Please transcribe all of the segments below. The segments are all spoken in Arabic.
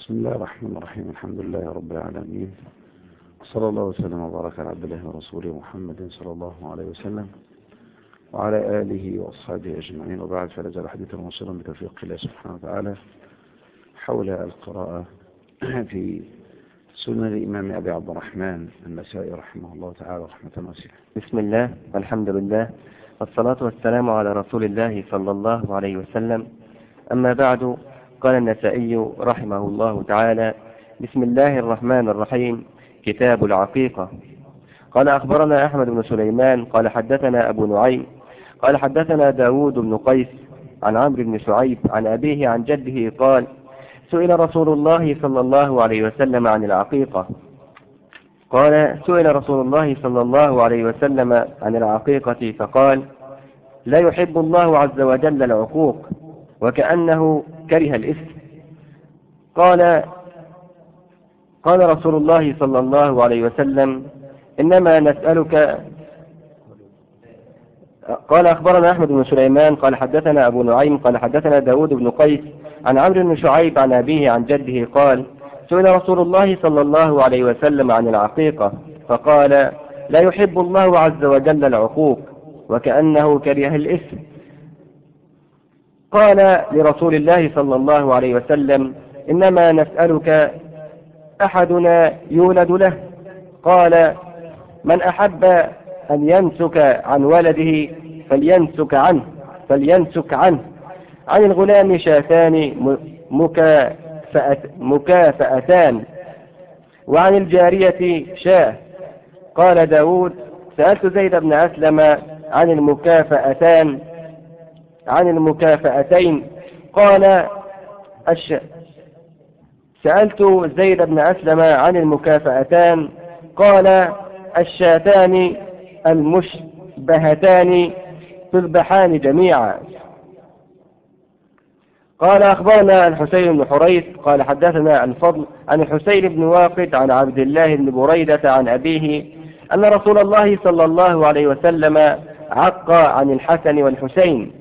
بسم الله الرحمن الرحيم. الحمد لله رب العالمين، صلى الله وسلم وبارك على عبد الله ورسوله محمد صلى الله عليه وسلم وعلى آله وأصحابه أجمعين، وبعد، فلا زال حديثا موصلا بتوفيق الله سبحانه وتعالى حول القراءة في سنن الإمام أبي عبد الرحمن النسائي رحمه الله تعالى رحمة واسعة. بسم الله والحمد لله والصلاة والسلام على رسول الله صلى الله عليه وسلم. أما بعد، قال النسائي رحمه الله تعالى: بسم الله الرحمن الرحيم. كتاب العقيقة. قال أخبرنا أحمد بن سليمان قال حدثنا أبو نعيم قال حدثنا داود بن قيس عن عمرو بن شعيب عن أبيه عن جده قال: سئل رسول الله صلى الله عليه وسلم عن العقيقة. قال: سئل رسول الله صلى الله عليه وسلم عن العقيقة فقال: لا يحب الله عز وجل العقوق، وكأنه كره الإثم. قال رسول الله صلى الله عليه وسلم: إنما نسألك. قال أخبرنا أحمد بن سليمان قال حدثنا أبو نعيم قال حدثنا داود بن قيس عن عمرو بن شعيب عن أبيه عن جده قال: سئل رسول الله صلى الله عليه وسلم عن العقيقة فقال: لا يحب الله عز وجل العقوق، وكأنه كره الإثم. قال لرسول الله صلى الله عليه وسلم: إنما نسألك أحدنا يولد له. قال: من أحب أن يمسك عن ولده فليمسك عنه. عن الغلام شاتان مكافأتان، وعن الجارية شاه. قال داود: سألت زيد بن أسلم عن المكافأتين. قال: سألت زيد بن أسلم عن المكافأتان. قال: الشاتان المشبهتان تذبحان جميعا. قال أخبرنا الحسين بن حريث قال حدثنا الفضل عن الحسين بن واقد عن عبد الله بن بريدة عن أبيه أن رسول الله صلى الله عليه وسلم عق عن الحسن والحسين.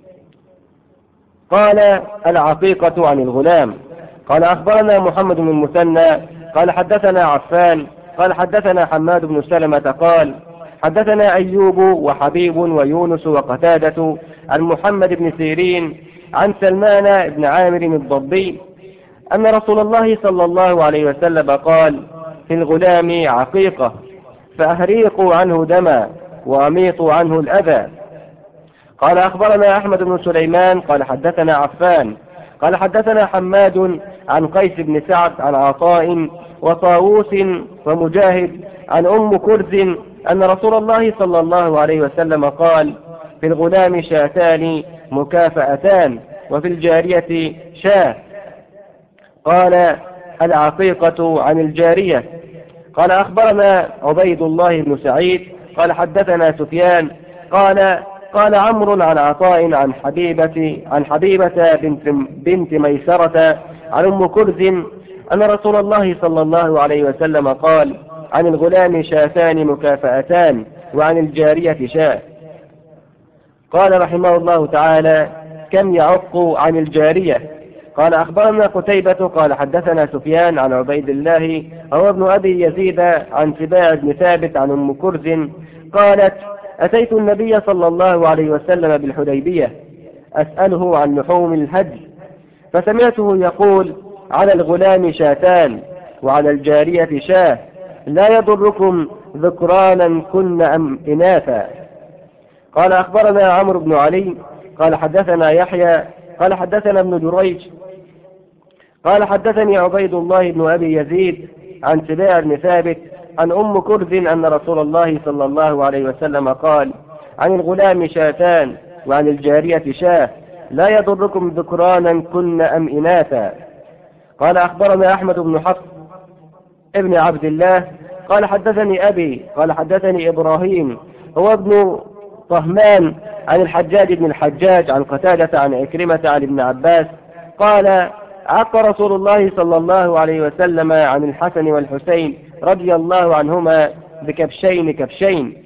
قال: العقيقة عن الغلام. قال أخبرنا محمد بن المثنى قال حدثنا عفان قال حدثنا حماد بن سلمة قال حدثنا أيوب وحبيب ويونس وقتادة عن محمد بن سيرين عن سلمان بن عامر الضبي أن رسول الله صلى الله عليه وسلم قال: في الغلام عقيقة، فأهريقوا عنه دما وأميطوا عنه الأذى. قال أخبرنا أحمد بن سليمان قال حدثنا عفان قال حدثنا حماد عن قيس بن سعد عن عطاء وطاووس ومجاهد عن أم كرز أن رسول الله صلى الله عليه وسلم قال: في الغلام شاتان مكافأتان، وفي الجارية شاه. قال: العقيقة عن الجارية. قال أخبرنا عبيد الله بن سعيد قال حدثنا سفيان قال عمرو عن عطاء عن حبيبة بنت ميسرة عن أم كرز أن رسول الله صلى الله عليه وسلم قال: عن الغلام شاتان مكافأتان، وعن الجارية شاه. قال رحمه الله تعالى: كم يعق عن الجارية؟ قال أخبرنا قتيبة قال حدثنا سفيان عن عبيد الله هو ابن أبي يزيد عن سباع بن ثابت عن أم كرز قالت: أتيت النبي صلى الله عليه وسلم بالحديبية أسأله عن لحوم الهدي، فسمعته يقول: على الغلام شاتان، وعلى الجارية شاه، لا يضركم ذكرانا كن أم إناثا. قال أخبرنا عمرو بن علي قال حدثنا يحيى قال حدثنا ابن جريج قال حدثني عبيد الله بن أبي يزيد عن سباع بن ثابت عن أم كرز أن رسول الله صلى الله عليه وسلم قال: عن الغلام شاتان، وعن الجارية شاه، لا يضركم ذكرانا كن أم إناثا. قال أخبرنا أحمد بن حفص ابن عبد الله قال حدثني أبي قال حدثني إبراهيم هو ابن طهمان عن الحجاج بن الحجاج عن قتادة عن عكرمة عن ابن عباس قال: عق رسول الله صلى الله عليه وسلم عن الحسن والحسين رضي الله عنهما بكبشين.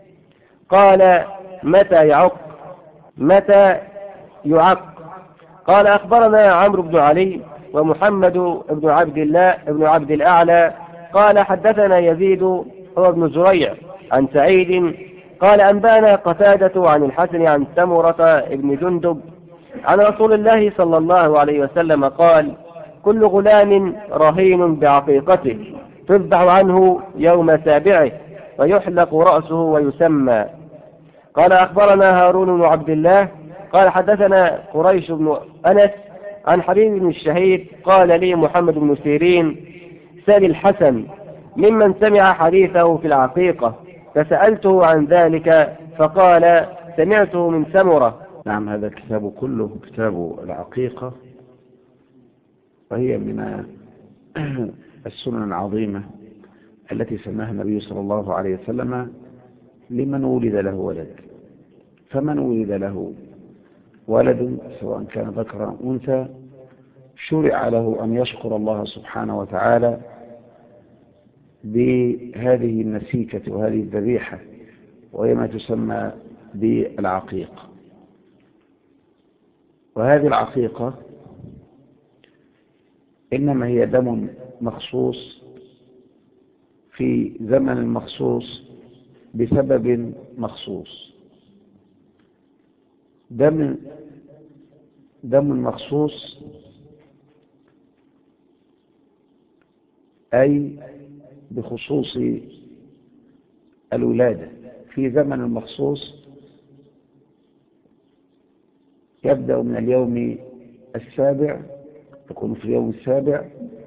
قال: متى يعق؟ قال أخبرنا عمرو بن علي ومحمد بن عبد الله بن عبد الأعلى قال حدثنا يزيد هو ابن زريع عن سعيد قال أنبانا قتادة عن الحسن عن سمرة بن جندب عن رسول الله صلى الله عليه وسلم قال كل غلام رهين بعقيقته تذبح عنه يوم سابعه ويحلق رأسه ويسمى. قال أخبرنا هارون بن عبد الله قال حدثنا قريش بن أنس عن حبيب بن الشهيد قال لي محمد بن سيرين سأل الحسن ممن سمع حديثه في العقيقة فسألته عن ذلك فقال سمعته من سمرة. نعم، هذا الكتاب كله كتاب العقيقة، وهي من السنن العظيمة التي سماها النبي صلى الله عليه وسلم لمن ولد له ولد. فمن ولد له ولد سواء كان ذكرا أو أنثى شرع له أن يشكر الله سبحانه وتعالى بهذه النسيكة وهذه الذبيحة، وهي ما تسمى بالعقيقة. وهذه العقيقة إنما هي دم مخصوص في زمن مخصوص بسبب مخصوص، دم مخصوص أي بخصوص الولادة في زمن مخصوص يبدأ من اليوم السابع، يكون في اليوم السابع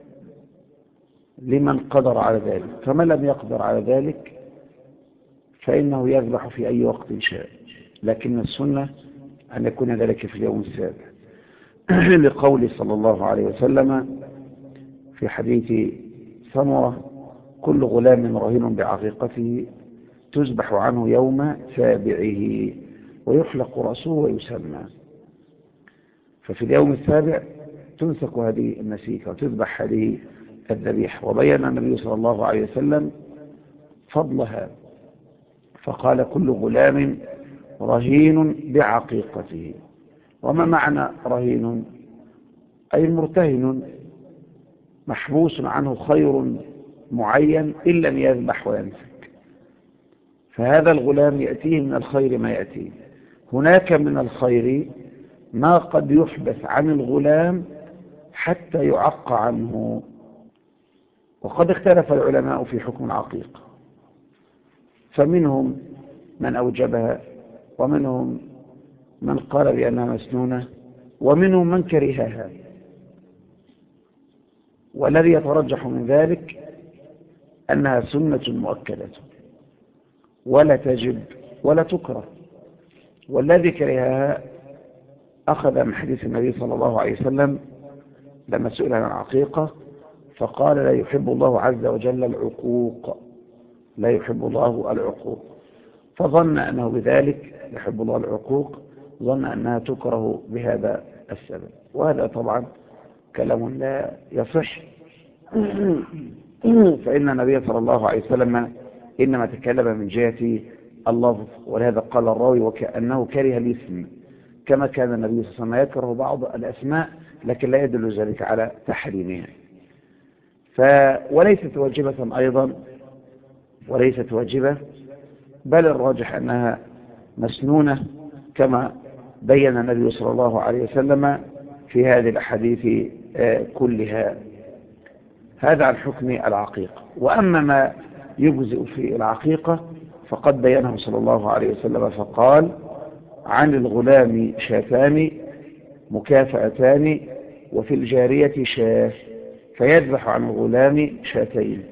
لمن قدر على ذلك. فمن لم يقدر على ذلك فإنه يذبح في أي وقت شاء، لكن السنة أن يكون ذلك في اليوم السابع لقول صلى الله عليه وسلم في حديث سمرة كل غلام رهين بعقيقته تذبح عنه يوم سابعه ويحلق رأسه ويسمى. ففي اليوم السابع تنسك هذه النسيكة وتذبح هذه الذبيحة. وبين النبي صلى الله عليه وسلم فضلها فقال كل غلام رهين بعقيقته. وما معنى رهين؟ أي مرتهن محبوس عنه خير معين إن لم يذبح وينسك. فهذا الغلام يأتيه من الخير ما يأتيه. هناك من الخير ما قد يحبس عن الغلام حتى يعق عنه. وقد اختلف العلماء في حكم العقيقة، فمنهم من أوجبها، ومنهم من قال بأنها مسنونة، ومنهم من كرهها. والذي يترجح من ذلك أنها سنة مؤكدة ولا تجب ولا تكره. والذي كرهها أخذ من حديث النبي صلى الله عليه وسلم لما سئل عن العقيقة فقال لا يحب الله عز وجل العقوق، لا يحب الله العقوق. فظن أنه بذلك يحب الله العقوق، ظن أنها تكره بهذا السبب، وهذا طبعا كلام لا يصح. فإن النبي صلى الله عليه وسلم إنما تكلم من جهة اللفظ، ولهذا قال الراوي وكأنه كره الاسم، كما كان النبي صلى الله عليه وسلم يكره بعض الأسماء لكن لا يدل ذلك على تحريمها. وليست واجبة أيضا، وليست واجبة، بل الراجح أنها مسنونة كما بين النبي صلى الله عليه وسلم في هذه الأحاديث كلها. هذا عن حكم العقيقة. وأما ما يجزئ في العقيقة فقد بينه صلى الله عليه وسلم فقال عن الغلام شاتان مكافأتان وفي الجارية شاة، فيذبح عن الغلام شاتين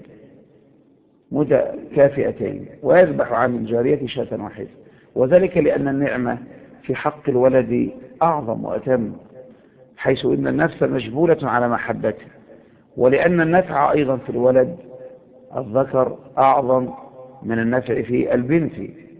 متكافئتين ويذبح عن الجارية شاة واحدة. وذلك لأن النعمة في حق الولد أعظم وأتم، حيث إن النفس مجبولة على محبته، ولأن النفع أيضا في الولد الذكر أعظم من النفع في البنت،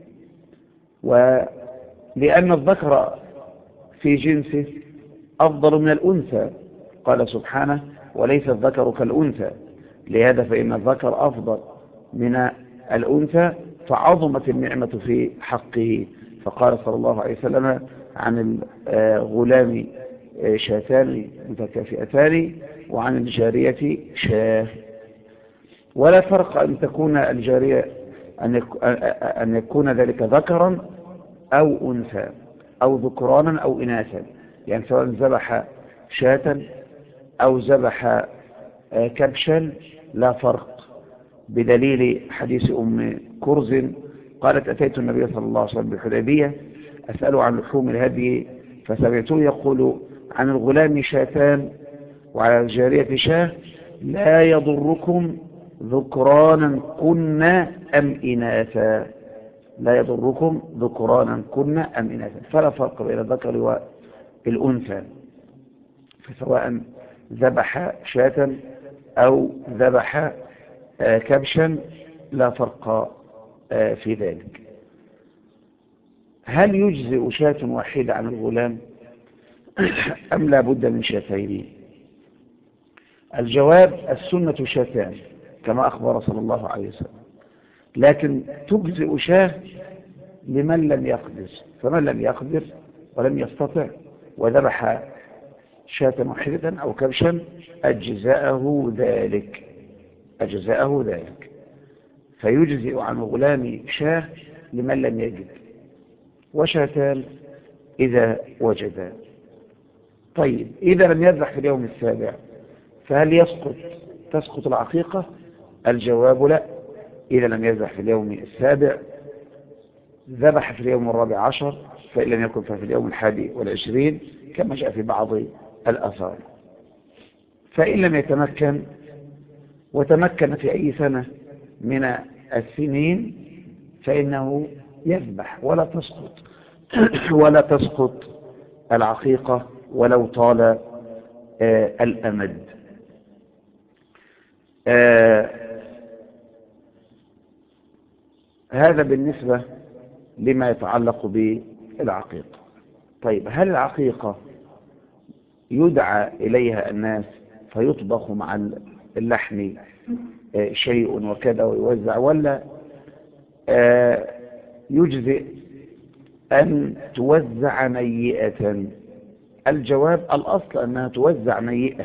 ولأن الذكر في جنسه أفضل من الأنثى. قال سبحانه وليس الذكر كالأنثى، لهذا فإن الذكر أفضل من الأنثى، فعظمت النعمة في حقه. فقال صلى الله عليه وسلم عن الغلام شاتان متكافئتان وعن الجارية شاه. ولا فرق أن تكون الجارية أن يكون ذلك ذكرا أو أنثى أو ذكرانا أو إناثا، يعني سواء ذبح شاة أو ذبح كبشا لا فرق، بدليل حديث أم كرز قالت أتيت النبي صلى الله عليه وسلم بالحديبية أسأله عن لحوم الهدي فسمعته يقول عن الغلام شاتان وعلى الجارية شاه لا يضركم ذكرانا كنا أم إناثا، لا يضركم ذكرانا كنا أم إناثا، فلا فرق بين الذكر والأنثى، فسواء ذبح شاة أو ذبح كبشا لا فرق في ذلك. هل يجزئ شاة واحدة عن الغلام أم لا بد من شاتين؟ الجواب السنة شاتان كما أخبر صلى الله عليه وسلم، لكن تجزئ شاة لمن لم يقدر، فمن لم يقدر ولم يستطع وذبح شاة واحدة أو كبشا أجزاءه ذلك، فيجزئ عن الغلام شاة لمن لم يجد وشاتان إذا وجدا. طيب إذا لم يذبح في اليوم السابع فهل تسقط العقيقة؟ الجواب لا. إذا لم يذبح في اليوم السابع ذبح في اليوم الرابع عشر، فإن لم يكن ففي اليوم 21 كما جاء في بعض الآثار. فإن لم يتمكن وتمكن في أي سنة من السنين فإنه يذبح ولا تسقط العقيقة ولو طال الأمد. هذا بالنسبة لما يتعلق بالعقيقة. طيب هل العقيقة يدعى إليها الناس فيطبخ مع اللحم شيء وكذا ويوزع، ولا يجزئ أن توزع نيئة؟ الجواب الأصل أنها توزع نيئة،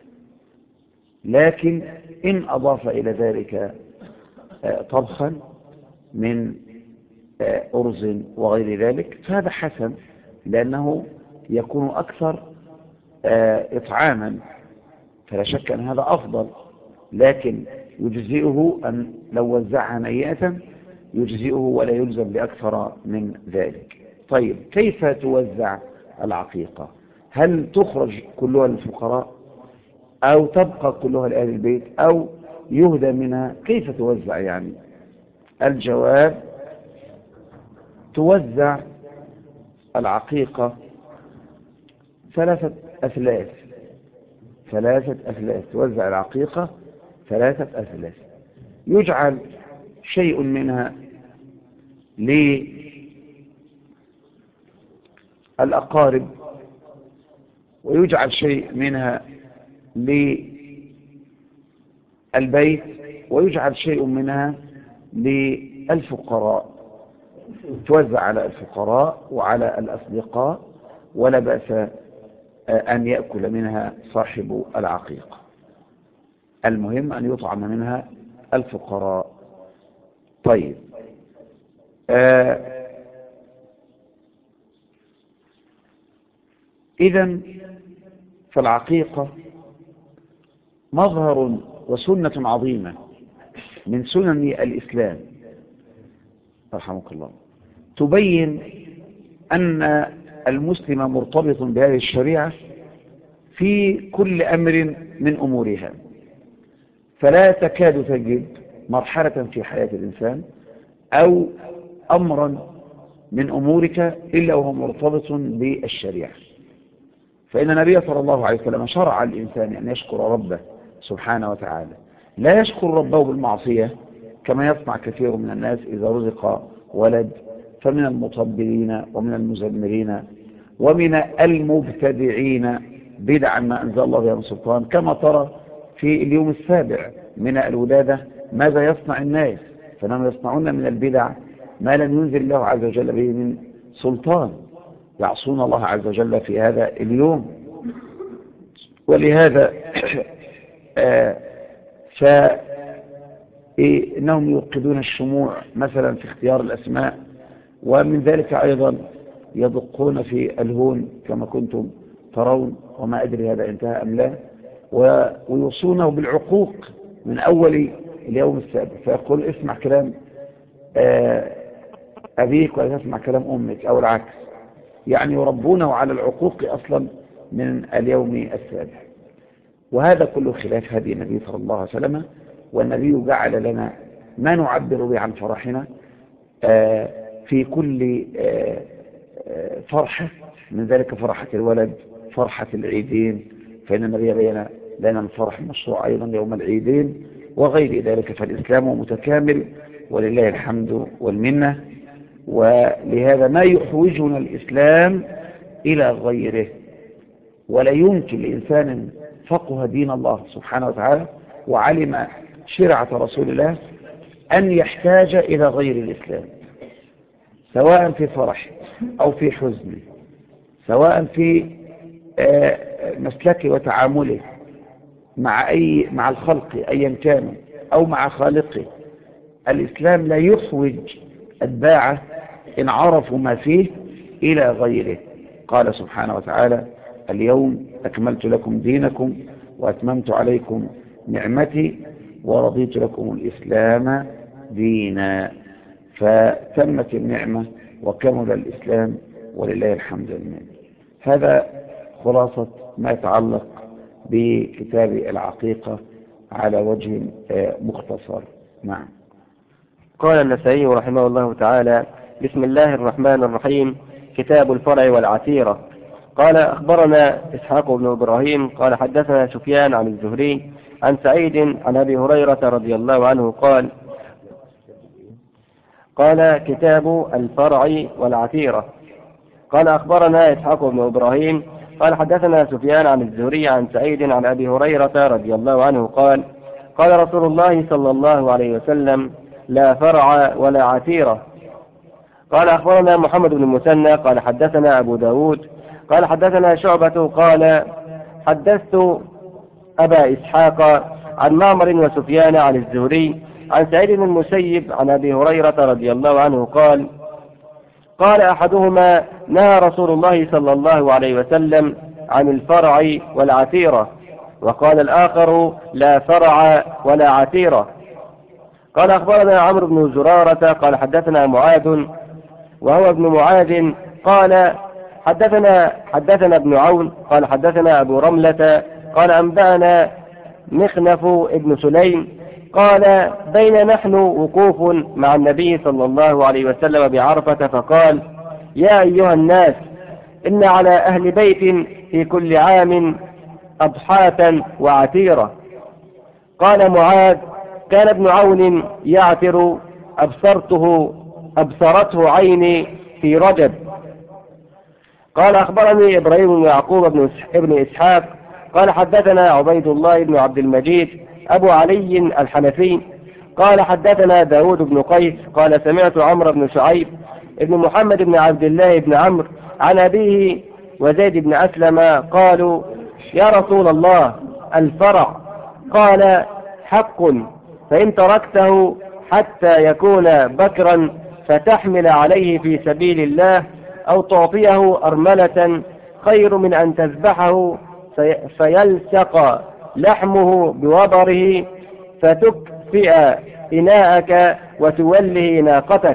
لكن إن أضاف إلى ذلك طبخا من أرز وغير ذلك فهذا حسن، لأنه يكون أكثر إطعاما، فلا شك أن هذا أفضل، لكن يجزئه أن لو وزعها نيئة يجزئه ولا يلزم بأكثر من ذلك. طيب كيف توزع العقيقة؟ هل تخرج كلها للفقراء أو تبقى كلها لأهل البيت أو يهدى منها؟ كيف توزع يعني؟ الجواب توزع العقيقة ثلاثة أثلاث، توزع العقيقة ثلاثة أثلاث، يجعل شيء منها للأقارب، ويجعل شيء منها للبيت، ويجعل شيء منها للفقراء، توزع على الفقراء وعلى الأصدقاء، ولا بأس أن يأكل منها صاحب العقيقة، المهم أن يطعم منها الفقراء. طيب إذن فالعقيقة مظهر وسنة عظيمة من سنن الإسلام رحمك الله، تبين أن المسلم مرتبط بهذه الشريعة في كل أمر من أمورها، فلا تكاد تجد مرحلة في حياة الإنسان أو أمرا من أمورك إلا وهو مرتبط بالشريعة. فإن النبي صلى الله عليه وسلم شرع الإنسان أن يشكر ربه سبحانه وتعالى، لا يشكر ربه بالمعصية كما يصنع كثير من الناس إذا رزق ولد، فمن المطبلين ومن المزمرين ومن المبتدعين بدعا ما أنزل الله بها من سلطان، كما ترى في اليوم السابع من الولادة ماذا يصنع الناس، فإنهم يصنعون من البدع ما لم ينزل الله عز وجل به من سلطان، يعصون الله عز وجل في هذا اليوم. ولهذا فإنهم يوقدون الشموع مثلا في اختيار الأسماء، ومن ذلك أيضا يدقون في الهون كما كنتم ترون، وما أدري هذا انتهى أم لا، ويوصونه بالعقوق من أول اليوم السابع، فيقول اسمع كلام أبيك ولا تسمع كلام أمك أو العكس، يعني يربونه على العقوق أصلا من اليوم السابع. وهذا كله خلاف هدي النبي صلى الله عليه وسلم، والنبي جعل لنا ما نعبر به عن فرحنا في كل فرحة، من ذلك فرحة الولد، فرحة العيدين، فإن النبي بين لنا الفرح المشروع أيضا يوم العيدين وغير ذلك. فالإسلام متكامل ولله الحمد والمنة، ولهذا ما يحوجنا الإسلام إلى غيره. ولا يمكن لإنسان فقه دين الله سبحانه وتعالى وعلم شرعة رسول الله أن يحتاج إلى غير الإسلام، سواء في فرح أو في حزن، سواء في مسلكه وتعامله مع الخلق أيا كانوا أو مع خالقه. الإسلام لا يحوج أتباعه إن عرفوا ما فيه إلى غيره. قال سبحانه وتعالى: اليوم أكملت لكم دينكم وأتممت عليكم نعمتي ورضيت لكم الإسلام دينا. فتمت النعمة وكمل الإسلام ولله الحمد والمنة. هذا خلاصة ما يتعلق بكتاب العقيقة على وجه مختصر. نعم. قال النسائي رحمه الله تعالى: بسم الله الرحمن الرحيم. كتاب الفرع والعتيرة. قال: أخبرنا إسحاق بن إبراهيم قال حدثنا سفيان عن الزهري عن سعيد عن أبي هريرة رضي الله عنه قال كتاب الفرع والعتيرة. قال: أخبرنا إسحاق بن إبراهيم قال حدثنا سفيان عن الزهري عن سعيد عن أبي هريرة رضي الله عنه قال: قال رسول الله صلى الله عليه وسلم: لا فرع ولا عتيرة. قال: أخبرنا محمد بن المثنى قال حدثنا أبو داود قال حدثنا شعبة قال: حدثت أبا إسحاق عن معمر وسفيان عن الزهري عن سعيد بن المسيب عن أبي هريرة رضي الله عنه قال أحدهما: نهى رسول الله صلى الله عليه وسلم عن الفرع والعتيرة. وقال الآخر: لا فرع ولا عتيرة. قال: أخبرنا عمرو بن زرارة قال حدثنا معاذ وهو ابن معاذ قال حدثنا ابن عون قال حدثنا أبو رملة قال أنبأنا مخنف ابن سليم قال: بين نحن وقوف مع النبي صلى الله عليه وسلم بعرفة فقال: يا أيها الناس، إن على أهل بيت في كل عام أضحاة وعتيرة. قال معاذ: كان ابن عون يعتر أبصرته عيني في رجب. قال: أخبرني إبراهيم بن يعقوب بن إسحاق قال حدثنا عبيد الله بن عبد المجيد أبو علي الحنفي قال حدثنا داود بن قيس قال: سمعت عمرو بن شعيب ابن محمد بن عبد الله بن عمرو عن أبيه وزيد بن أسلم قالوا: يا رسول الله، الفرع. قال: حق، فإن تركته حتى يكون بكرا فتحمل عليه في سبيل الله أو تعطيه أرملة خير من أن تذبحه فيلصق لحمه بوبره فتكفئ إناءك وتوله ناقتك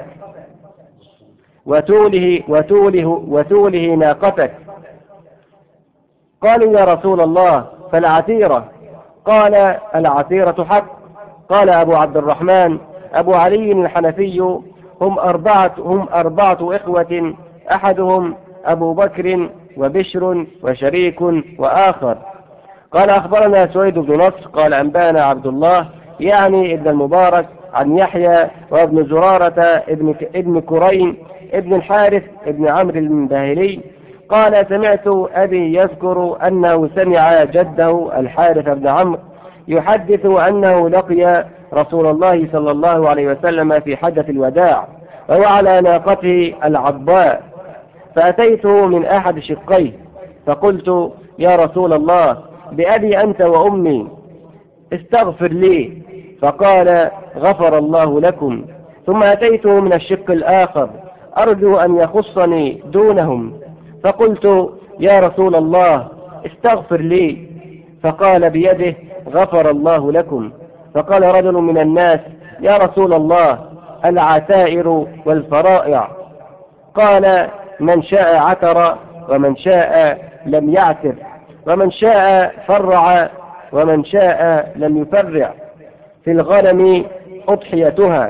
وتوله ناقتك. قالوا: يا رسول الله، فالعتيرة؟ قال: العتيرة حق. قال أبو عبد الرحمن أبو علي الحنفي: هم أربعة إخوة، أحدهم أبو بكر وبشر وشريك وآخر. قال: أخبرنا سويد بن نصر قال أنبانا عبد الله يعني ابن المبارك عن يحيى وابن زرارة ابن كرين ابن الحارث ابن عمرو الباهلي قال: سمعت أبي يذكر أنه سمع جده الحارث بن عمرو يحدث أنه لقي رسول الله صلى الله عليه وسلم في حجة الوداع وهو على ناقته العضباء، فأتيته من أحد شقيه فقلت: يا رسول الله، بأبي أنت وأمي استغفر لي، فقال غفر الله لكم. ثم أتيته من الشق الآخر أرجو أن يخصني دونهم، فقلت يا رسول الله استغفر لي، فقال بيده غفر الله لكم. فقال رجل من الناس يا رسول الله العتائر والفرائع؟ قال من شاء عتر ومن شاء لم يعتر، ومن شاء فرع ومن شاء لم يفرع، في الغنم أضحيتها،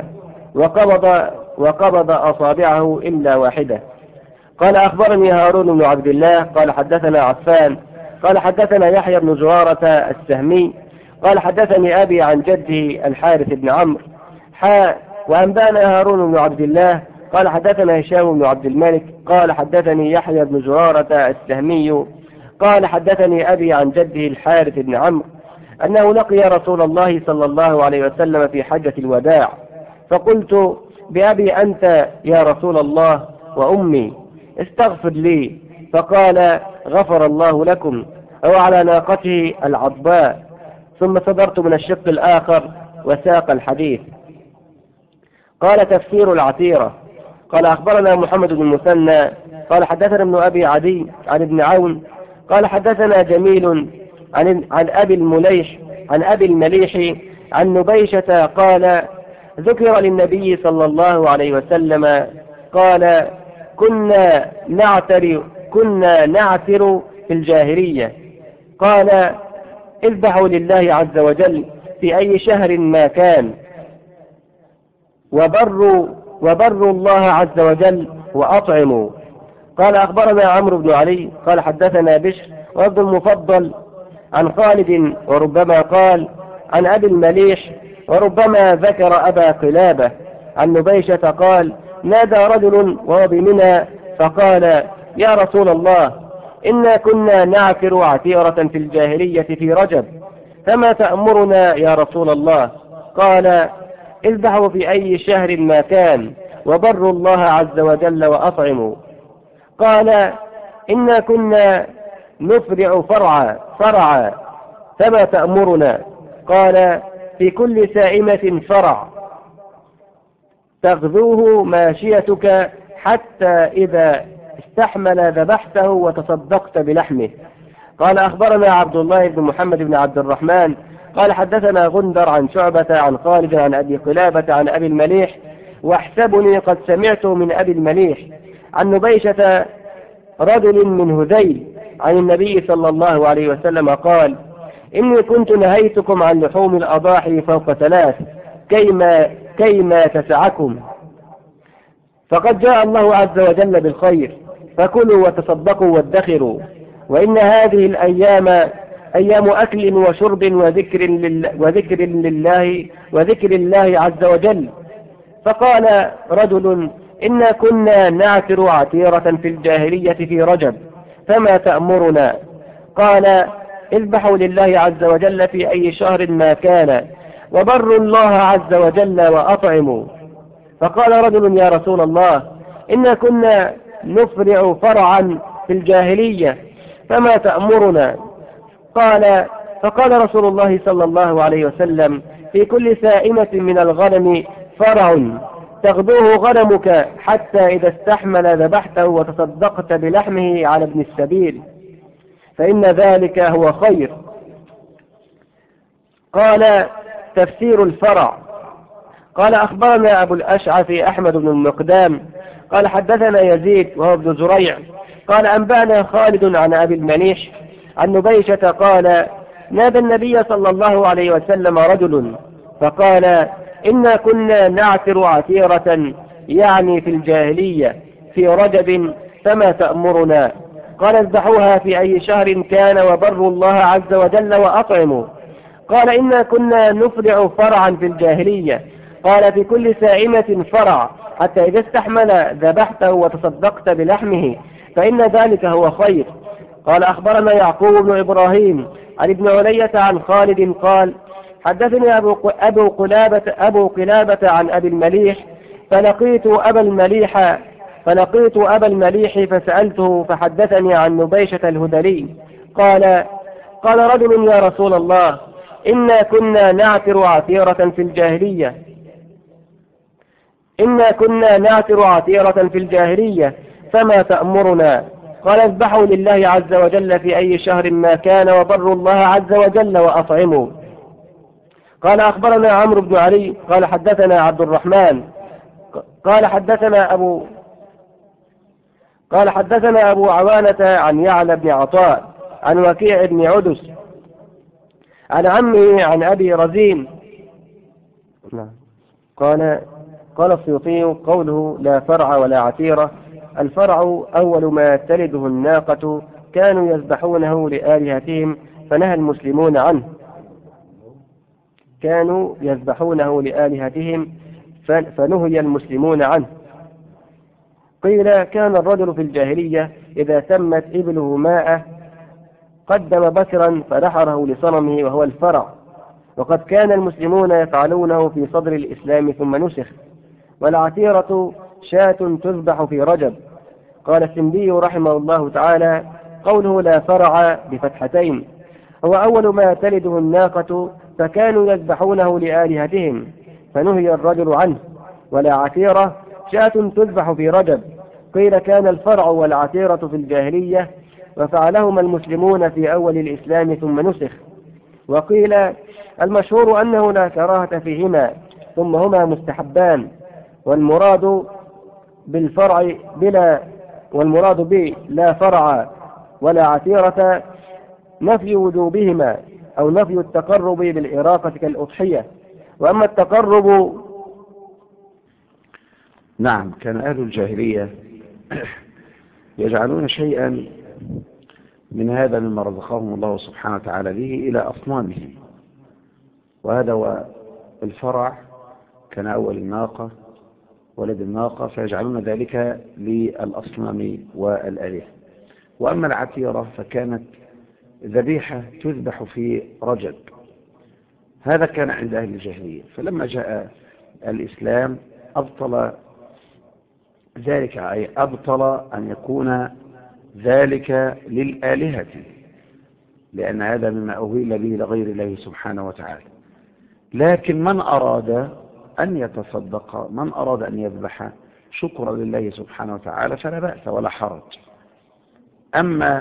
وقبض أصابعه إلا واحدة. قال أخبرني هارون بن عبد الله قال حدثنا عفان قال حدثنا يحيى بن زرارة السهمي قال حدثني أبي عن جده الحارث بن عمرو وأنبانا هارون بن عبد الله قال حدثنا هشام بن عبد الملك قال حدثني يحيى بن زرارة السهمي قال حدثني أبي عن جده الحارث بن عمرو أنه لقي رسول الله صلى الله عليه وسلم في حجة الوداع، فقلت بأبي أنت يا رسول الله وأمي استغفر لي، فقال غفر الله لكم، أو على ناقته العضباء. ثم صدرت من الشق الآخر وساق الحديث. قال تفسير العتيرة. قال أخبرنا محمد بن المثنى قال حدثنا ابن أبي عدي عن ابن عون قال حدثنا جميل عن أبي المليح عن نبيشة قال ذكر للنبي صلى الله عليه وسلم قال كنا نعتر في الجاهلية، قال اذبحوا لله عز وجل في أي شهر ما كان، وبروا الله عز وجل وأطعموا. قال أخبرنا عمرو بن علي قال حدثنا بشر وابن المفضل عن خالد وربما قال عن أبي المليح وربما ذكر أبا قلابة عن نبيشة قال نادى رجل وهو بمنى فقال يا رسول الله إنا كنا نعثر عثيرة في الجاهلية في رجب، فما تأمرنا يا رسول الله؟ قال اذبحوا في أي شهر ما كان، وبروا الله عز وجل وأطعموا. قال إنا كنا نفرع فرعا، فما تأمرنا؟ قال في كل سائمة فرع تغذوه ماشيتك حتى إذا استحمل ذبحته وتصدقت بلحمه. قال أخبرنا عبد الله بن محمد بن عبد الرحمن قال حدثنا غندر عن شعبة عن خالد عن أبي قلابة عن أبي المليح، واحسبني قد سمعته من أبي المليح عن نبيشة رجل من هذيل عن النبي صلى الله عليه وسلم قال إني كنت نهيتكم عن لحوم الأضاحي فوق 3 كيما تسعكم، فقد جاء الله عز وجل بالخير، فكلوا وتصدقوا وادخروا، وإن هذه الأيام أيام أكل وشرب وذكر الله عز وجل. فقال رجل إنا كنا نعثر عتيرة في الجاهلية في رجب، فما تأمرنا؟ قال اذبحوا لله عز وجل في أي شهر ما كان، وبروا الله عز وجل وأطعموا. فقال رجل يا رسول الله إنا كنا نفرع فرعا في الجاهلية، فما تأمرنا؟ فقال رسول الله صلى الله عليه وسلم في كل سائمة من الغنم فرع تغدوه غنمك حتى إذا استحمل ذبحته وتصدقت بلحمه على ابن السبيل، فإن ذلك هو خير. قال تفسير الفرع. قال أخبرنا أبو الأشعث أحمد بن المقدام قال حدثنا يزيد وهو ابن زريع قال أنبأنا خالد عن أبي المليح عن نبيشة قال نادى النبي صلى الله عليه وسلم رجل فقال إنا كنا نعثر عثيرة يعني في الجاهلية في رجب، فما تأمرنا؟ قال اذبحوها في أي شهر كان، وبروا الله عز وجل وأطعموا. قال إنا كنا نفرع فرعا في الجاهلية، قال في كل سائمة فرع حتى إذا استحمل ذبحته وتصدقت بلحمه، فإن ذلك هو خير. قال أخبرنا يعقوب بن إبراهيم عن ابن علية عن خالد قال حدثني أبو قلابة عن أبي المليح فلقيت أبا المليح فسألته فحدثني عن نبيشة الهذلي قال قال رجل يا رسول الله إنا كنا نعثر عثيرة في الجاهلية فما تأمرنا؟ قال اذبحوا لله عز وجل في أي شهر ما كان وبروا الله عز وجل وأطعموا. قال أخبرنا عمرو بن علي قال حدثنا عبد الرحمن قال حدثنا أبو عوانة عن يعلى بن عطاء عن وكيع بن عدس عن عمه عن أبي رزين. قال السيوطي قوله لا فرع ولا عتيرة، الفرع أول ما تلده الناقة كانوا يذبحونه لآلهتهم فنهى المسلمون فنهي المسلمون عنه. قيل كان الرجل في الجاهلية إذا تمت إبله ماء قدم بكرا فنحره لصنمه وهو الفرع، وقد كان المسلمون يفعلونه في صدر الإسلام ثم نسخ. والعتيرة شاة تذبح في رجب. قال السندي رحمه الله تعالى قوله لا فرع بفتحتين هو أول ما تلده الناقة فكانوا يذبحونه لآلهتهم فنهي الرجل عنه. ولا عتيرة شاة تذبح في رجب. قيل كان الفرع والعتيرة في الجاهلية وفعلهما المسلمون في أول الإسلام ثم نسخ. وقيل المشهور أنه لا كراهة فيهما ثم هما مستحبان، والمراد لا فرع ولا عتيرة نفي وجوبهما أو نفي التقرب بالإراقة كالأضحية. وأما التقرب نعم، كان أهل الجاهلية يجعلون شيئا من هذا مما رزقهم الله سبحانه وتعالى به إلى أصنامهم، وهذا هو الفرع، كان أول الناقة ولد الناقة، فيجعلون ذلك للأصنام والآلهة. وأما العتيرة فكانت ذبيحة تذبح في رجب، هذا كان عند أهل الجاهلية. فلما جاء الإسلام أبطل ذلك، أي أبطل أن يكون ذلك للآلهة، لأن هذا مما أهل به لغير الله سبحانه وتعالى. لكن من أراد أن يتصدق، من أراد أن يذبح شكرا لله سبحانه وتعالى فلا بأس ولا حرج. أما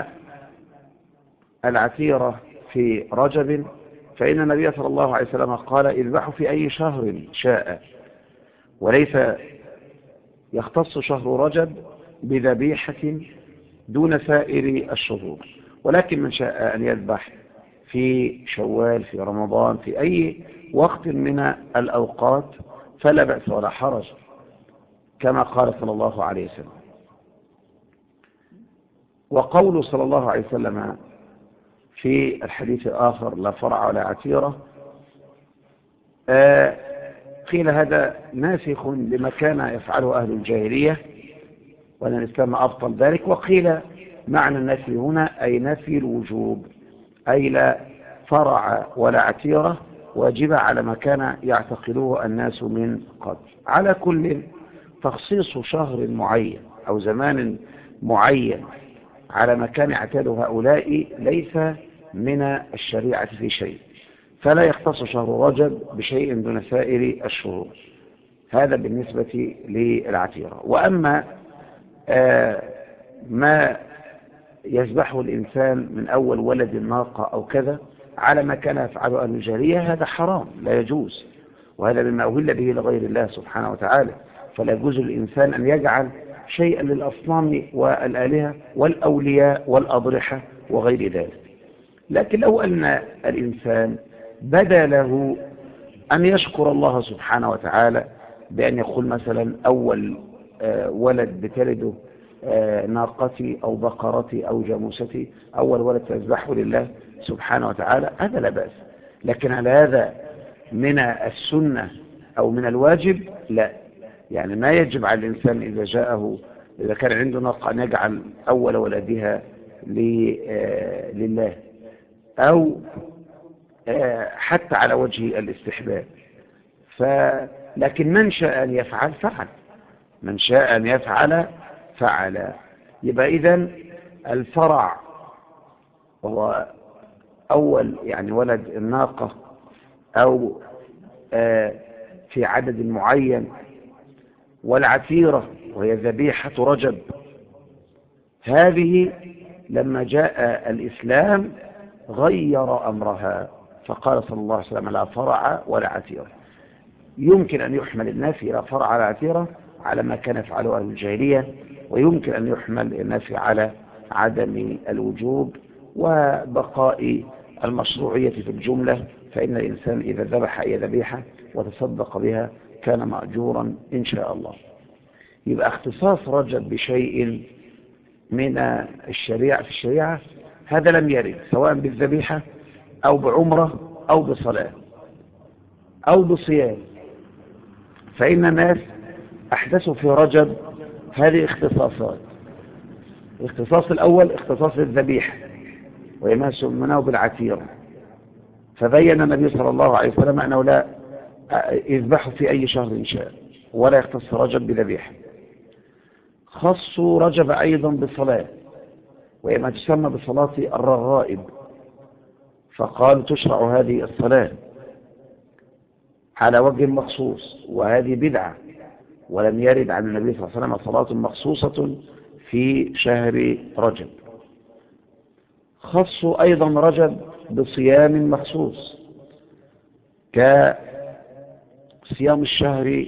العتيرة في رجب فإن النبي صلى الله عليه وسلم قال اذبحوا في أي شهر شاء، وليس يختص شهر رجب بذبيحة دون سائر الشهور، ولكن من شاء أن يذبح في شوال، في رمضان، في أي وقت من الأوقات فلا بأس ولا حرج، كما قال صلى الله عليه وسلم. وقوله صلى الله عليه وسلم في الحديث الآخر لا فرع ولا عتيرة، قيل هذا ناسخ لما كان يفعله أهل الجاهلية وأن الإسلام أبطل ذلك. وقيل معنى النفي هنا أي نفي الوجوب، أي لا فرع ولا عتيرة واجبة على ما كان يعتقده الناس من قبل. على كل، تخصيص شهر معين أو زمان معين على ما كان يعتاده هؤلاء ليس من الشريعة في شيء، فلا يختص شهر رجب بشيء دون سائر الشهور. هذا بالنسبة للعتيرة. وأما ما يذبحه الإنسان من أول ولد الناقة أو كذا على ما كان يفعله أهل الجاهلية هذا حرام لا يجوز، وهذا مما أهل به لغير الله سبحانه وتعالى. فلا يجوز للإنسان أن يجعل شيئا للأصنام والآلهة والأولياء والأضرحة وغير ذلك. لكن لو أن الإنسان بدا له أن يشكر الله سبحانه وتعالى بأن يقول مثلا أول ولد بتلده ناقتي أو بقرتي أو جاموستي، أول ولد سيذبحه لله سبحانه وتعالى، هذا لا بأس. لكن على هذا من السنة أو من الواجب لا، يعني ما يجب على الإنسان إذا كان عنده ناقة أن يجعل أول ولدها لله، أو حتى على وجه الاستحباب. لكن من شاء أن يفعل فعل، من شاء أن يفعل فعل. يبقى إذن الفرع هو أول يعني ولد الناقة أو في عدد معين، والعتيرة وهي ذبيحة رجب، هذه لما جاء الإسلام غير أمرها، فقال صلى الله عليه وسلم لا فرع ولا عتيرة. يمكن أن يحمل النفي إلى فرع على عتيرة على ما كان يفعله أهل الجاهلية، ويمكن أن يحمل النفي على عدم الوجوب وبقاء المشروعية في الجملة، فإن الإنسان إذا ذبح أي ذبيحة وتصدق بها كان مأجورا إن شاء الله. يبقى اختصاص رجب بشيء من الشريعة في الشريعة هذا لم يرد، سواء بالذبيحة أو بعمرة أو بصلاة أو بصيام. فإن الناس أحدثوا في رجب هذه اختصاصات. الاختصاص الأول اختصاص الذبيحة وما سمناه بالعتيرة، فبين النبي صلى الله عليه وسلم أنه لا يذبح في أي شهر شاء ولا يختص رجب بذبيحة. خصوا رجب أيضا بالصلاة وما تسمى بصلاة الرغائب، فقال تشرع هذه الصلاة على وجه مخصوص، وهذه بدعة ولم يرد عن النبي صلى الله عليه وسلم صلاة مخصوصة في شهر رجب. خصوا أيضا رجب بصيام مخصوص كصيام الشهر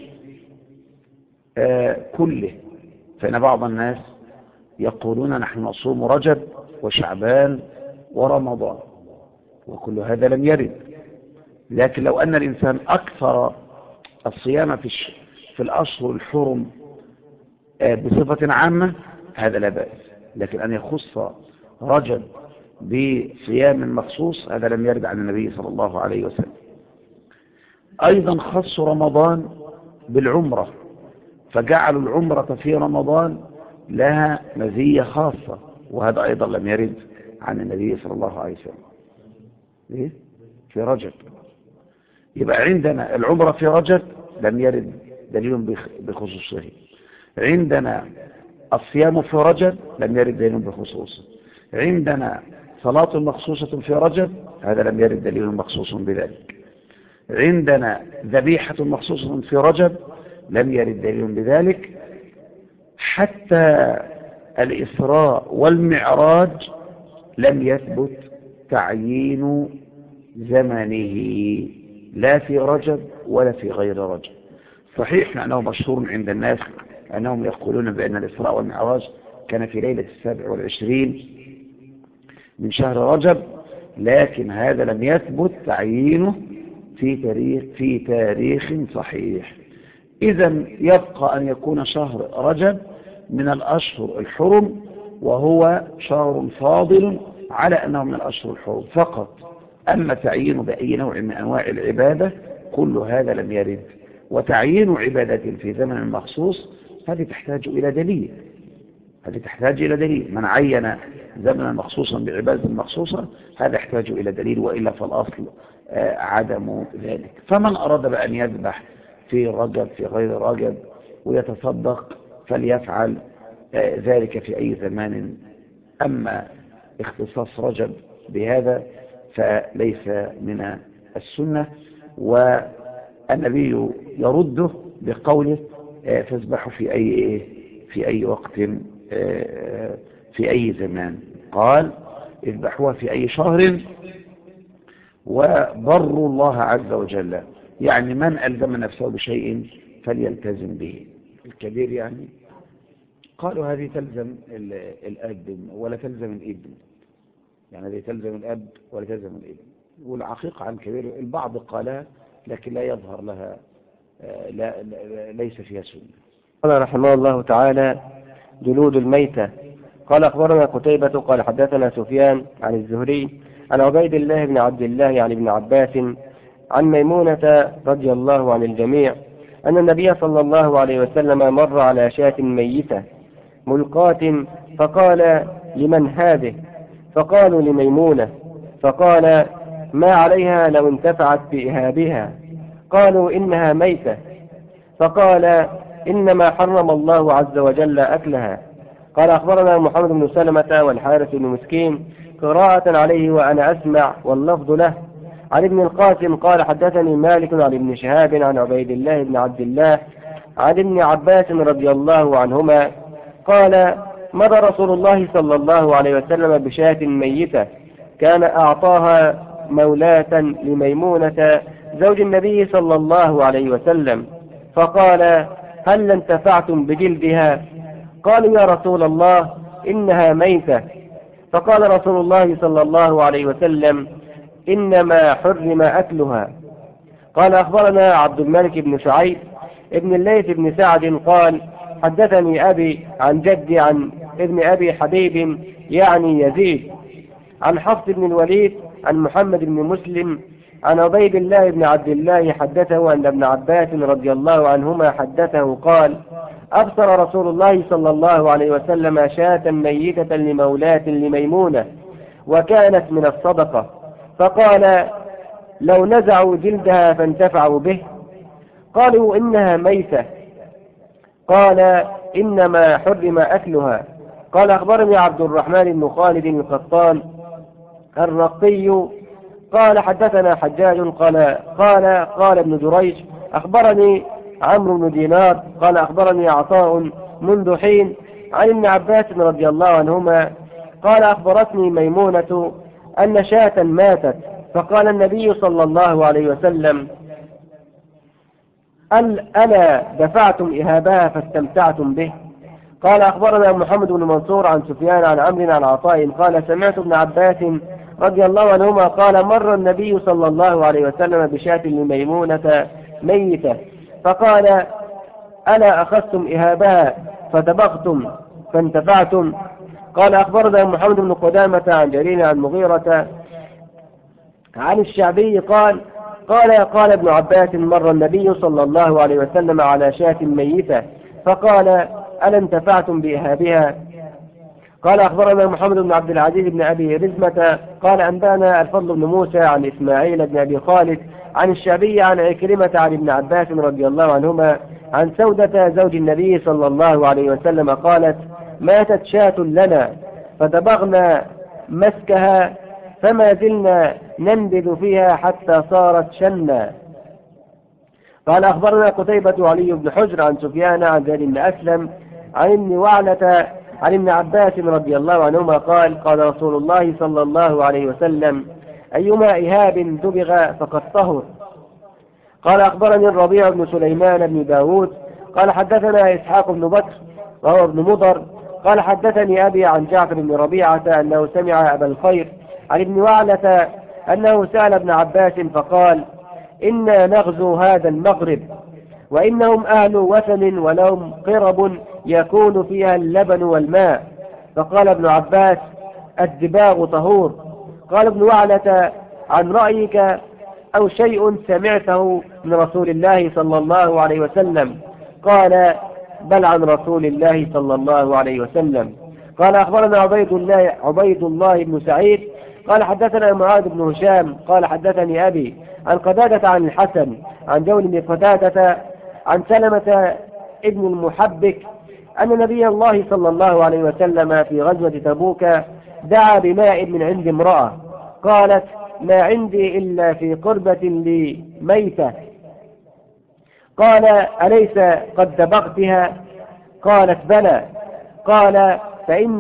كله، فإن بعض الناس يقولون نحن نصوم رجب وشعبان ورمضان، وكل هذا لم يرد. لكن لو أن الإنسان أكثر الصيام في الأشهر الحرم بصفة عامة هذا لا بأس، لكن أن يخص رجب بصيام مخصوص هذا لم يرد عن النبي صلى الله عليه وسلم. أيضا خص رمضان بالعمرة، فجعلوا العمرة في رمضان لها مزية خاصة، وهذا أيضا لم يرد عن النبي صلى الله عليه وسلم في رجب. يبقى عندنا العمرة في رجب لم يرد دليل بخصوصه، عندنا الصيام في رجب لم يرد دليل بخصوصه، عندنا صلاة مخصوصة في رجب هذا لم يرد دليل مخصوص بذلك، عندنا ذبيحة مخصوصة في رجب لم يرد دليل بذلك. حتى الإسراء والمعراج لم يثبت تعيين زمنه لا في رجب ولا في غير رجب. صحيح أنه مشهور عند الناس أنهم يقولون بأن الإسراء والمعراج كان في ليلة 27 من شهر رجب، لكن هذا لم يثبت تعيينه في تاريخ صحيح. إذن يبقى أن يكون شهر رجب من الأشهر الحرم، وهو شهر فاضل على أنه من الأشهر الحرم فقط. أما تعيينه بأي نوع من أنواع العبادة كل هذا لم يرد. وتعيين عبادة في زمن مخصوص هذه تحتاج إلى دليل، من عين زمنا مخصوصا بعبادة مخصوصة هذا يحتاج إلى دليل، وإلا فالأصل عدم ذلك. فمن أراد بأن يذبح في رجب في غير رجب ويتصدق فليفعل ذلك في أي زمان. أما اختصاص رجب بهذا فليس من السنة، والنبي يرده بقوله فاذبحوا في أي وقت في أي زمان، قال اذبحوها في أي شهر وبروا الله عز وجل، يعني من ألزم نفسه بشيء فليلتزم به. الكبير يعني قالوا هذه تلزم الأب ولا تلزم الابن، يعني هذه تلزم الأب ولا تلزم الابن. والعقيقة عن كبير البعض قالها لكن لا يظهر لها ليس فيها سنة. قال رحمه الله تعالى جلود الميتة. قال أخبرنا قتيبة قال حدثنا سفيان عن الزهري عن عبيد الله بن عبد الله عن ابن عباس عن ميمونة رضي الله عن الجميع أن النبي صلى الله عليه وسلم مر على شاة ميتة ملقاة فقال لمن هذه؟ فقالوا لميمونة، فقال ما عليها لو انتفعت بإهابها؟ قالوا إنها ميتة. فقال إنما حرم الله عز وجل أكلها. قال أخبرنا محمد بن سلمة والحارث بن مسكين قراءة عليه وأنا أسمع واللفظ له. عن ابن القاسم قال حدثني مالك عن ابن شهاب عن عبيد الله بن عبد الله عن ابن عباس رضي الله عنهما قال مر رسول الله صلى الله عليه وسلم بشاة ميتة كان أعطاها مولاة لميمونة زوج النبي صلى الله عليه وسلم، فقال هل انتفعتم بجلدها؟ قالوا يا رسول الله إنها ميتة. فقال رسول الله صلى الله عليه وسلم إنما حرم أكلها. قال أخبرنا عبد الملك بن شعيب ابن الليث بن سعد قال حدثني أبي عن جدي عن ابن أبي حبيب يعني يزيد عن حفص بن الوليد عن محمد بن مسلم عن عبيد الله بن عبد الله حدثه أن ابن عباس رضي الله عنهما حدثه قال أبصر رسول الله صلى الله عليه وسلم شاة ميتة لمولاة لميمونة وكانت من الصدقة، فقال لو نزعوا جلدها فانتفعوا به. قالوا إنها ميتة. قال إنما حرم أكلها. قال أخبرني عبد الرحمن بن خالد القطان الرقي قال حدثنا حجاج قال ابن جريج أخبرني عمرو بن دينار قال أخبرني عطاء منذ حين عن ابن عباس رضي الله عنهما قال أخبرتني ميمونة أن شاة ماتت، فقال النبي صلى الله عليه وسلم ألا دفعتم إهابها فاستمتعتم به؟ قال أخبرنا محمد بن منصور عن سفيان عن عمرو عن عطاء قال سمعت ابن عباس رضي الله عنهما قال مر النبي صلى الله عليه وسلم بشاة لميمونة ميتة فقال ألا أخذتم إهابها فتبغتم فانتفعتم؟ قال أخبرنا محمد بن قدامة عن جرير عن مغيرة عن الشعبي قال ابن عباس مر النبي صلى الله عليه وسلم على شاة ميتة فقال ألا انتفعتم بإهابها؟ قال أخبرنا محمد بن عبد العزيز بن أبي رزمة قال أنبانا الفضل بن موسى عن إسماعيل بن أبي خالد عن الشعبي عن عكرمة عن ابن عباس رضي الله عنهما عن سودة زوج النبي صلى الله عليه وسلم قالت ماتت شاة لنا فدبغنا مسكها فما زلنا ننبذ فيها حتى صارت شنا. قال أخبرنا قتيبة علي بن حجر عن سفيان عن زيد بن أسلم عن ابن وعلة عن ابن عباس رضي الله عنهما قال رسول الله صلى الله عليه وسلم أيما إهاب دبغ فقد طهر. قال أخبرني الربيع بن سليمان بن داود قال حدثنا إسحاق بن بكر وهو ابن مضر قال حدثني أبي عن جعفر بن ربيعة أنه سمع أبا الخير عن ابن وعلة أنه سأل ابن عباس فقال إنا نغزو هذا المغرب وإنهم أهل وثن ولهم قرب يكون فيها اللبن والماء. فقال ابن عباس الدباغ طهور. قال ابن وعلة عن رأيك أو شيء سمعته من رسول الله صلى الله عليه وسلم؟ قال بل عن رسول الله صلى الله عليه وسلم. قال أخبرنا عبيد الله بن سعيد قال حدثنا معاذ بن هشام قال حدثني أبي عن قتادة عن الحسن عن جول بن قتادة عن سلمة ابن المحبك أن نبي الله صلى الله عليه وسلم في غزوة تبوك دعا بماء من عند امرأة قالت ما عندي إلا في قربة لي ميتة. قال أليس قد دبغتها؟ قالت بلى. قال فإن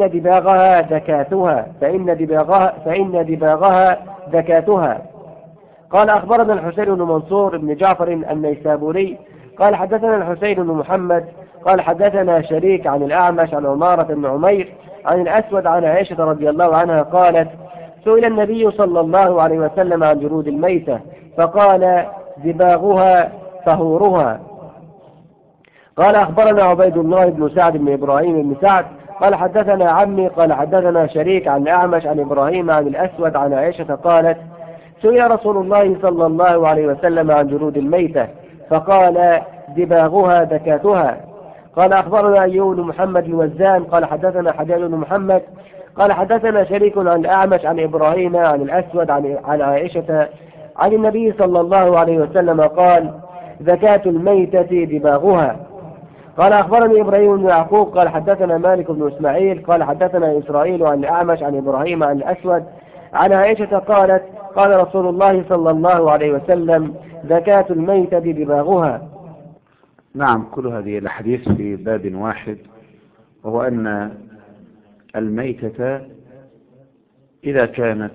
دباغها دكاتها. قال أخبرنا الحسين بن منصور بن جعفر النيسابوري قال حدثنا الحسين بن محمد قال حدثنا شريك عن الأعمش عن عمارة بن عمير عن الأسود عن عائشة رضي الله عنها قالت سئل النبي صلى الله عليه وسلم عن جلود الميتة فقال دباغها طهورها. قال أخبرنا عبيد الله بن سعد بن إبراهيم بن سعد قال حدثنا عمي قال حدثنا شريك عن الأعمش عن إبراهيم عن الأسود عن عائشة قالت سئل رسول الله صلى الله عليه وسلم عن جلود الميتة فقال دباغها دكاتها. قال أخبرنا أيوب بن محمد الوزان قال حدثنا حجاج بن محمد قال حدثنا شريك عن الأعمش عن إبراهيم عن الأسود عن عائشة عن النبي صلى الله عليه وسلم قال زكاة الميتة دباغها. قال أخبرني إبراهيم بن يعقوب قال حدثنا مالك بن إسماعيل قال حدثنا إسرائيل عن الأعمش عن إبراهيم عن الأسود عن عائشة قالت قال رسول الله صلى الله عليه وسلم زكاة الميتة دباغها. نعم، كل هذه الأحاديث في باب واحد، وهو أن الميتة إذا كانت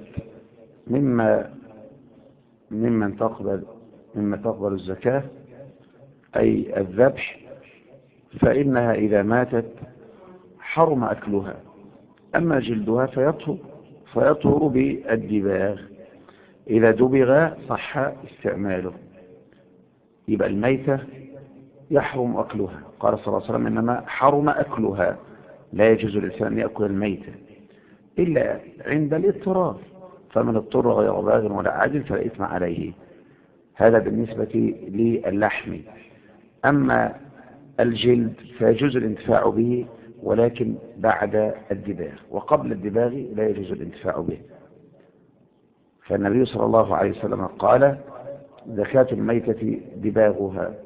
مما تقبل الزكاة أي الذبح، فإنها إذا ماتت حرم أكلها. أما جلدها فيطهر بالدباغ، إذا دبغ صح استعماله. يبقى الميتة يحرم أكلها، قال صلى الله عليه وسلم إنما حرم أكلها، لا يجوز للإنسان أن يأكل الميتة إلا عند الاضطرار، فمن اضطر غير باغ ولا عاجل فلا إثم عليه. هذا بالنسبة للحم. أما الجلد فيجوز الانتفاع به، ولكن بعد الدباغ، وقبل الدباغ لا يجوز الانتفاع به. فالنبي صلى الله عليه وسلم قال زكاة الميتة دباغها،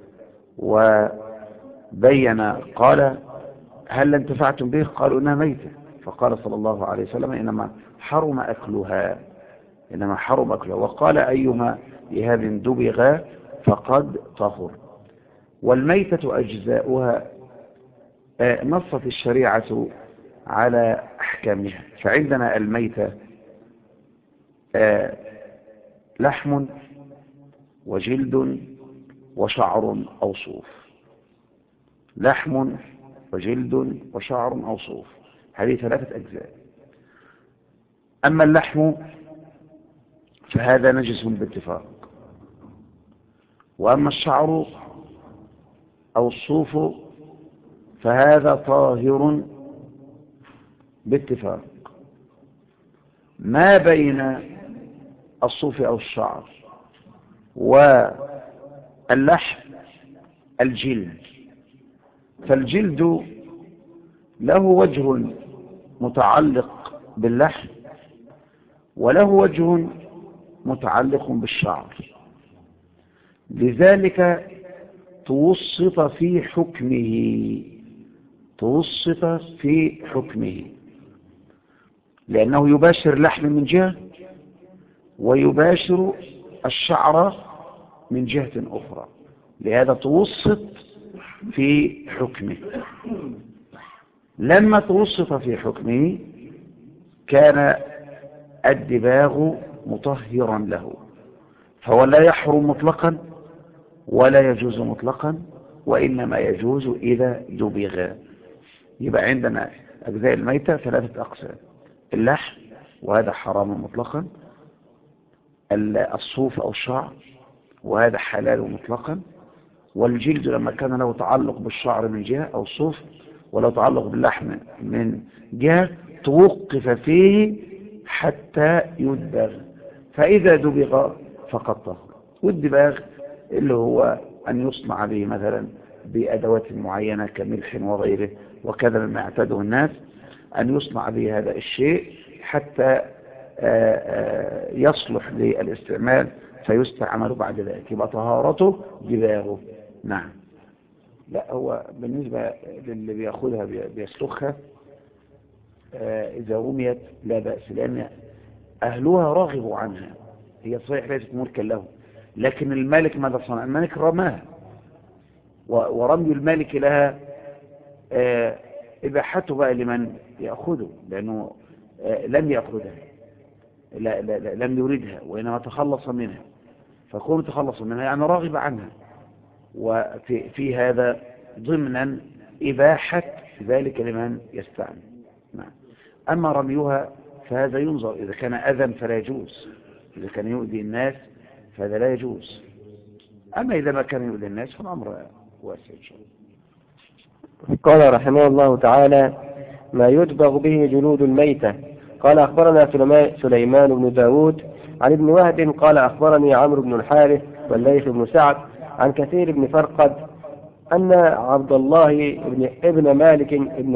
وبين قال هل انتفعتم به؟ قالوا إنها ميتة، فقال صلى الله عليه وسلم إنما حرم أكلها، وقال أيما إهاب دبغ فقد طهر. والميتة أجزاؤها نصت الشريعة على أحكامها. فعندنا الميتة لحم وجلد وشعر أو صوف، لحم وجلد وشعر أو صوف، هذه 3 أجزاء. أما اللحم فهذا نجس باتفاق، وأما الشعر أو الصوف فهذا طاهر باتفاق. ما بين الصوف أو الشعر واللحم الجلد، فالجلد له وجه متعلق باللحم وله وجه متعلق بالشعر، لذلك توسط في حكمه، لأنه يباشر اللحم من جهة ويباشر الشعر من جهة أخرى، لهذا توسط في حكمه. لما توسط في حكمه كان الدباغ مطهرا له، فهو لا يحرم مطلقا ولا يجوز مطلقا، وإنما يجوز إذا دبغ. يبقى عندنا أجزاء الميتة 3 أقسام: اللحم وهذا حرام مطلقا، الصوف أو الشعر وهذا حلال مطلقا، والجلد لما كان له تعلق بالشعر من جهة أو الصوف ولو تعلق باللحم من جهة توقف فيه حتى يدبغ، فإذا دبغ فقد طهر. والدباغ اللي هو أن يصنع به مثلا بأدوات معينة كملح وغيره، وكذا مما يعتاده الناس، أن يصنع به هذا الشيء حتى يصلح للاستعمال فيستعمل بعد ذلك، يبقى طهارته دباغه. نعم. لا، هو بالنسبة للي بيأخذها بيسلخها إذا رميت لا بأس، لأن أهلها راغبوا عنها، هي صحيح ليست ملكا له، لكن المالك ماذا صنع؟ المالك رماها، ورمي المالك لها إباحته بقى لمن يأخذه، لأنه لم يأخذها، لم يريدها، وإنما تخلص منها، فكون تخلص منها يعني راغب عنها، وفي هذا ضمنا إباحة ذلك لمن يستعمل. نعم. أما رميها فهذا ينظر، إذا كان أذى فلا يجوز، إذا كان يؤذي الناس فهذا لا يجوز، أما إذا ما كان يؤذي الناس فالأمر واسع إن شاء الله. قال رحمه الله تعالى: ما يدبغ به جلود الميتة. قال أخبرنا سليمان بن داود عن ابن وهب قال أخبرني عمرو بن الحارث والليث بن سعد عن كثير بن فرقد أن عبد الله ابن مالك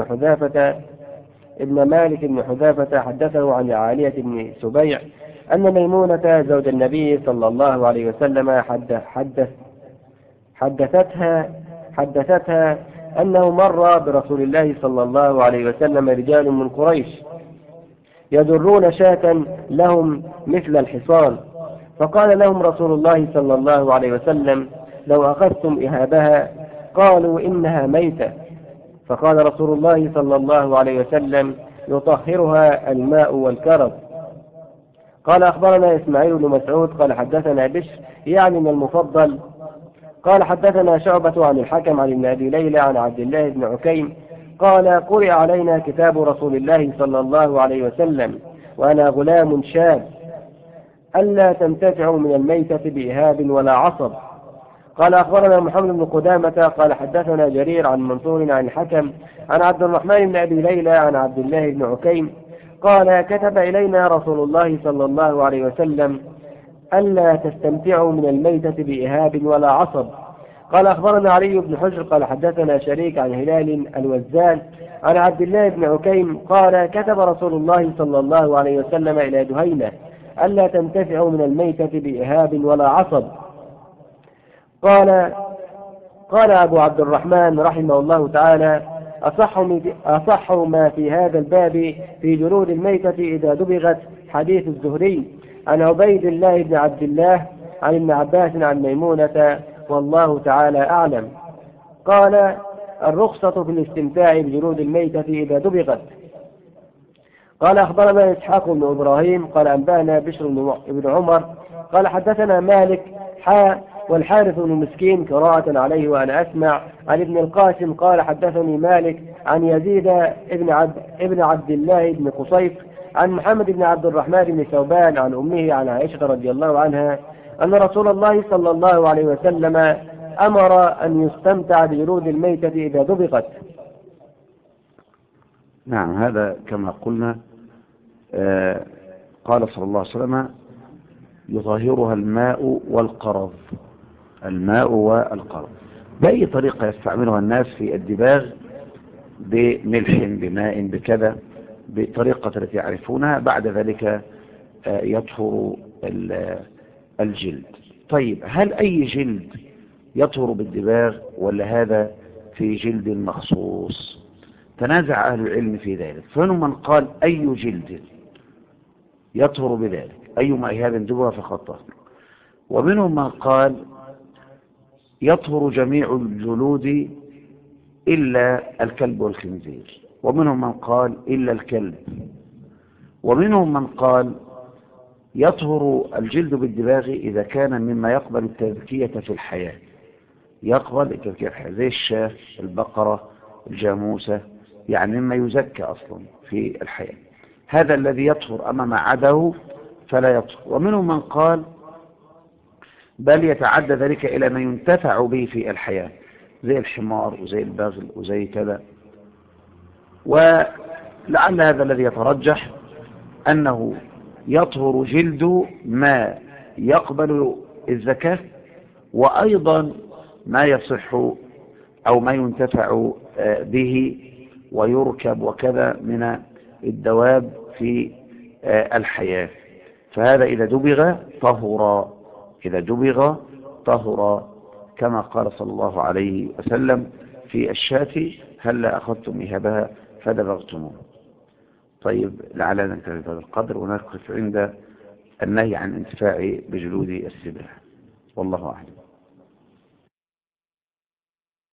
بن حذافة حدثه عن عالية بن سبيع أن ميمونة زوج النبي صلى الله عليه وسلم حدثتها أنه مر برسول الله صلى الله عليه وسلم رجال من قريش يجرون شاة لهم مثل الحصان، فقال لهم رسول الله صلى الله عليه وسلم: لو أخذتم إهابها. قالوا: إنها ميتة. فقال رسول الله صلى الله عليه وسلم: يطهرها الماء والكرب. قال أخبرنا إسماعيل بن مسعود قال حدثنا بشر يعني من المفضل قال حدثنا شعبة عن الحكم عن ابن أبي ليلى عن عبد الله بن عكيم قال: قرئ علينا كتاب رسول الله صلى الله عليه وسلم وأنا غلام شاب ألا تنتفعوا من الميتة بإهاب ولا عصب. قال أخبرنا محمد بن قدامة قال حدثنا جرير عن منصور عن الحكم عن عبد الرحمن بن أبي ليلى عن عبد الله بن عكيم قال: كتب إلينا رسول الله صلى الله عليه وسلم ألا تستمتعوا من الميتة بإهاب ولا عصب. قال أخبرنا علي بن حجر قال حدثنا شريك عن هلال الوزان عن عبد الله بن عكيم قال: كتب رسول الله صلى الله عليه وسلم إلى دهينة ألا تنتفعوا من الميتة بإهاب ولا عصب. قال أبو عبد الرحمن رحمه الله تعالى: أصح ما في هذا الباب في جلود الميتة إذا دبغت حديث الزهري عن عبيد الله بن عبد الله عن ابن عباس عن ميمونة والله تعالى أعلم. قال: الرخصة في الاستمتاع بجلود الميتة إذا دبغت. قال أخبرنا إسحاق بن إبراهيم قال أنبأنا بشر بن عمر قال حدثنا مالك والحارث بن مسكين قراءة عليه وأنا أسمع عن ابن القاسم قال حدثني مالك عن يزيد ابن عبد الله بن قصيف عن محمد بن عبد الرحمن بن ثوبان عن أمه عن عائشة رضي الله عنها أن رسول الله صلى الله عليه وسلم أمر أن يستمتع بجلود الميتة إذا دبغت. نعم، هذا كما قلنا قال صلى الله عليه وسلم: يطهرها الماء والقرض. الماء والقرض بأي طريقة يستعملها الناس في الدباغ، بملح بماء بكذا، بطريقة التي يعرفونها، بعد ذلك يطهر الجلد. طيب، هل أي جلد يطهر بالدباغ ولا هذا في جلد مخصوص؟ تنازع أهل العلم في ذلك، فمنهم من قال أي جلد يطهر بذلك، أيما إهاب دبغ فقد طهر، ومنهم من قال يطهر جميع الجلود إلا الكلب والخنزير، ومنهم من قال إلا الكلب، ومنهم من قال يطهر الجلد بالدباغ إذا كان مما يقبل التذكية في الحياة، يقبل التذكية في الحياة زي الشاة، البقرة، الجاموسة، يعني مما يزكى أصلا في الحياة، هذا الذي يطهر، أما ما عداه فلا يطهر. ومنهم من قال بل يتعدى ذلك إلى ما ينتفع به في الحياة زي الحمار وزي البغل وزي كذا، ولعل هذا الذي يترجح أنه يطهر جلد ما يقبل الزكاة، وأيضا ما يصح أو ما ينتفع به ويركب وكذا من الدواب في الحياة، فهذا إذا دبغ طهر، إذا دبغ طهر، كما قال صلى الله عليه وسلم في الشاة: هلا أخذتم إهابها فدبغتموه. طيب، لعلنا ننتهي بهذا القدر ونقف عند النهي عن الانتفاع بجلود السباع، والله أعلم.